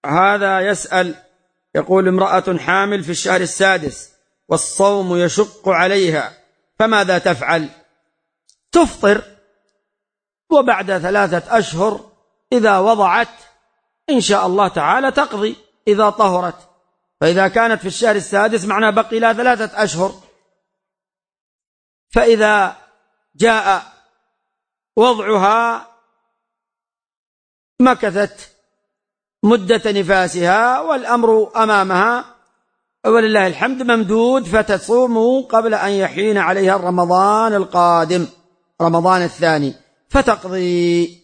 هذا يسأل يقول: امرأة حامل في الشهر السادس والصوم يشق عليها فماذا تفعل؟ تفطر، وبعد 3 أشهر إذا وضعت إن شاء الله تعالى تقضي إذا طهرت. فإذا كانت في الشهر السادس معناه بقي لها 3 أشهر، فإذا جاء وضعها مكثت مدة نفاسها والأمر أمامها ولله الحمد ممدود، فتصوم قبل أن يحين عليها رمضان القادم، رمضان الثاني، فتقضي.